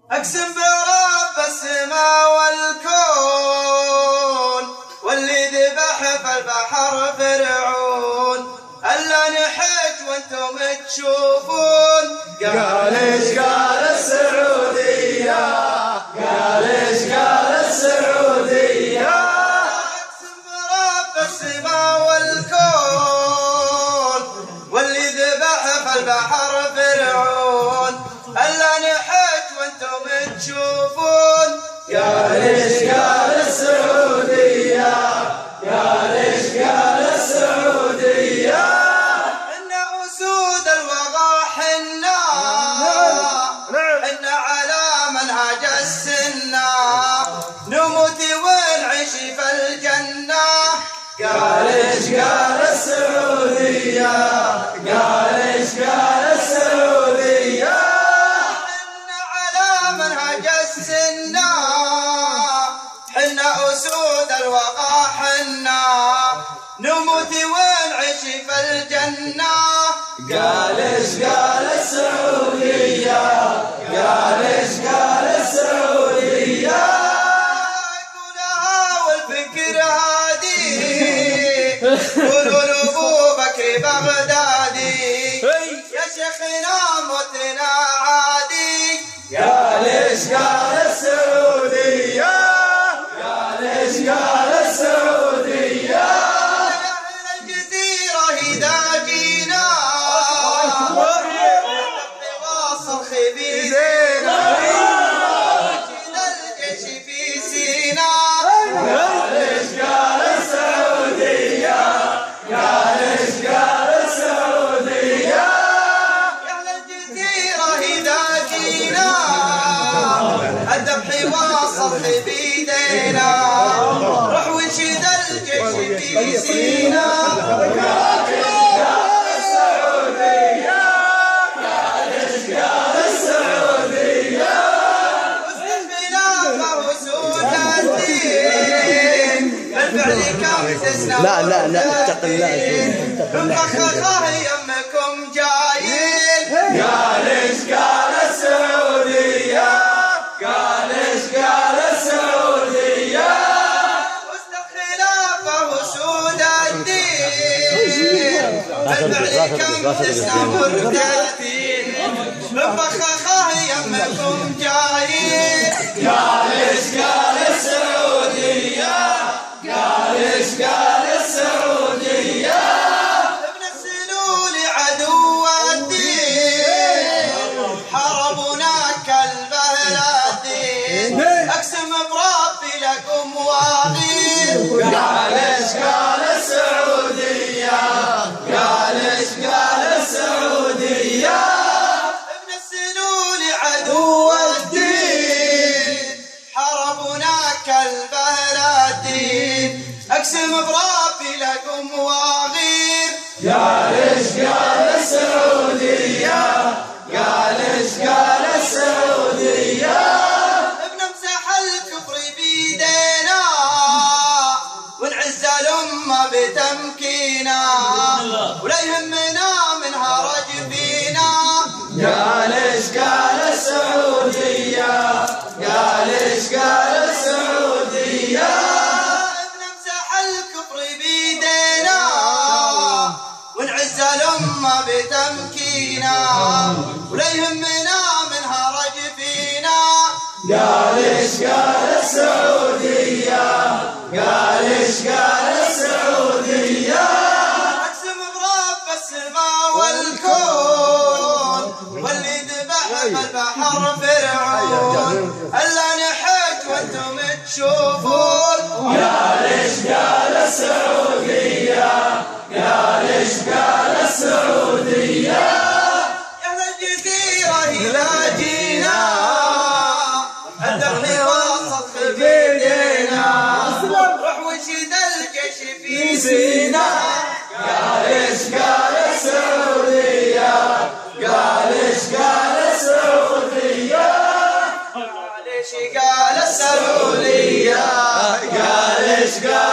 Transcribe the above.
أقسم برب السماء والكون واللي ذبح في البحر فرعون، ألا نحج وانتم تشوفون. قال ايش قال السعودية، قال ايش قال السعودية. أقسم برب السماء والكون واللي ذبح في البحر فرعون، ألا نحج وانتم تشوفون. قال ايش قال السعودية، قال ايش قال السعودية. إن أسود الوغى حنا، إن على منهج السنة نموت ونعيش في الجنة. قال ايش قال السعودية، قال ايش قال السعودية. إن على منهج السنة حنا أسود الوغى حنا نموت ونعيش في الجنة. قال ايش قال السعودية، قال ايش قال السعودية. قولها والفكر هادي، قولوا لأبو بكر بغدادي يا شيخنا موتنا عادي. قال ايش قال السعودية، قال ايش قال السعودية. يا أهل الجزيرة إذا جينا واصل خبيزنا وجينا الجيش في سينا. قال ايش قال السعودية، قال ايش قال السعودية. يا أهل الجزيرة إذا جينا الذبح واصل بيدينا، روح ونشيد الجيش في سينا. لا لا لا اتق الله، اتق الله. مخخه يمكم جايين. قال ايش قال السعودية، قال ايش قال السعودية. وسط الخلافة وسود الدين بالفعل كم تسنى مرتدين. مخخه يمكم جايين. قال ايش قال السعودية، قال ايش قال السعودية. ابن السلول عدو الدين حربنا كالبلدين، اقسم بربي لكم واغير. قال ايش قال السعودية، قال ايش قال السعودية. ابن السلول عدو الدين حربنا كالبلدين، اقسم بربي لكم واغير. قال ايش قال السعودية، قال ايش قال السعودية. ابن امسح الكفر بيدينا ونعز الامه بتمكينا، ولا يهمنا من هرج فينا. قال ايش قال السعودية، قال ايش قال السعودية. ابن امسح الكفر بيدينا ونعز الامه بتمكينا، ولا يهمنا من هرج فينا. قال ايش قال السعودية، قال ايش قال السعودية. اقسم برب السماء والكون واللي ذبح في البحر فرعون، الا نحج وانتم تشوفون. قال ايش قال السعودية، قال ايش قال السعودية. يا اهل الجزيره اذا جينا الذبح واصل بيدينا، روح ونشيد الجيش في سينا. قال ايش قال السعودية، قال ايش قال السعودية. قال ايش قال السعوديه، قال ايش قال